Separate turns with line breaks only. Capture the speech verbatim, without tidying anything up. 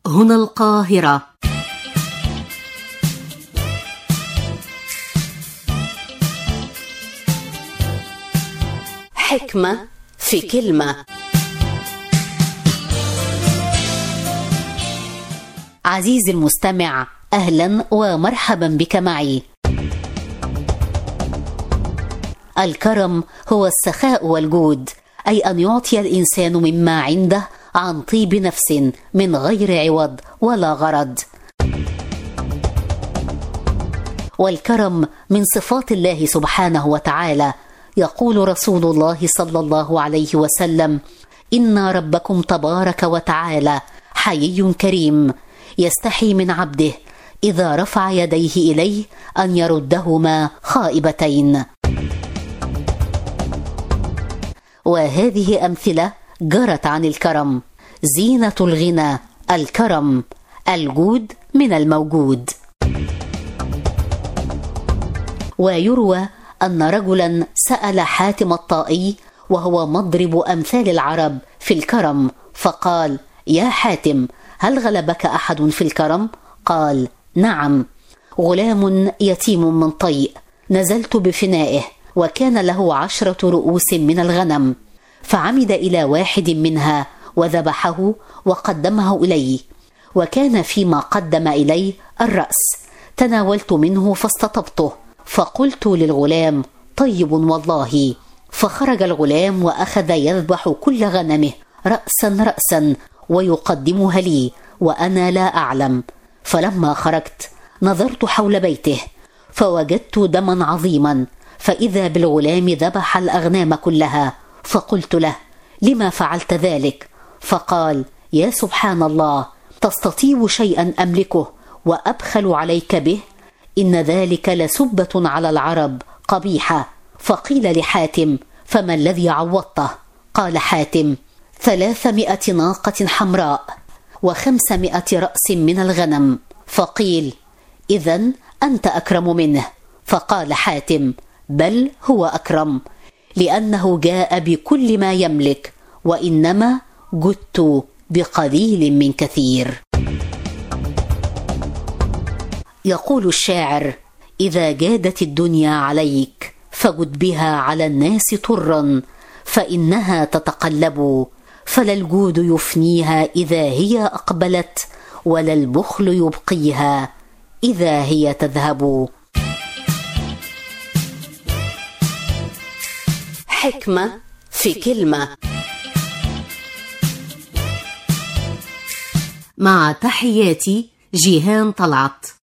هنا القاهرة.
حكمة في كلمة. عزيزي المستمع، أهلا ومرحبا بك معي. الكرم هو السخاء والجود، أي أن يعطي الإنسان مما عنده عن طيب نفس من غير عوض ولا غرض. والكرم من صفات الله سبحانه وتعالى. يقول رسول الله صلى الله عليه وسلم: إن ربكم تبارك وتعالى حيي كريم، يستحي من عبده إذا رفع يديه إليه أن يردهما خائبتين. وهذه أمثلة جرت عن الكرم: زينة الغنى الكرم، الجود من الموجود. ويروى أن رجلا سأل حاتم الطائي، وهو مضرب أمثال العرب في الكرم، فقال: يا حاتم، هل غلبك أحد في الكرم؟ قال: نعم، غلام يتيم من طيء، نزلت بفنائه، وكان له عشرة رؤوس من الغنم، فعمد إلى واحد منها وذبحه وقدمه إلي، وكان فيما قدم إلي الرأس، تناولت منه فاستطبته، فقلت للغلام: طيب والله. فخرج الغلام وأخذ يذبح كل غنمه رأسا رأسا ويقدمها لي وأنا لا أعلم. فلما خرجت نظرت حول بيته فوجدت دما عظيما، فإذا بالغلام ذبح الأغنام كلها، فقلت له: لما فعلت ذلك؟ فقال: يا سبحان الله، تستطيع شيئا أملكه وأبخل عليك به؟ إن ذلك لسبة على العرب قبيحة. فقيل لحاتم: فما الذي عوضته؟ قال حاتم: ثلاثمائة ناقة حمراء وخمسمائة رأس من الغنم. فقيل: إذن أنت أكرم منه. فقال حاتم: بل هو أكرم، لأنه جاء بكل ما يملك، وإنما جدت بقليل من كثير. يقول الشاعر: إذا جادت الدنيا عليك فجد بها على الناس طرا، فإنها تتقلب، فلا الجود يفنيها إذا هي أقبلت، ولا البخل يبقيها إذا هي تذهب. حكمة في كلمة.
مع تحياتي جيهان طلعت.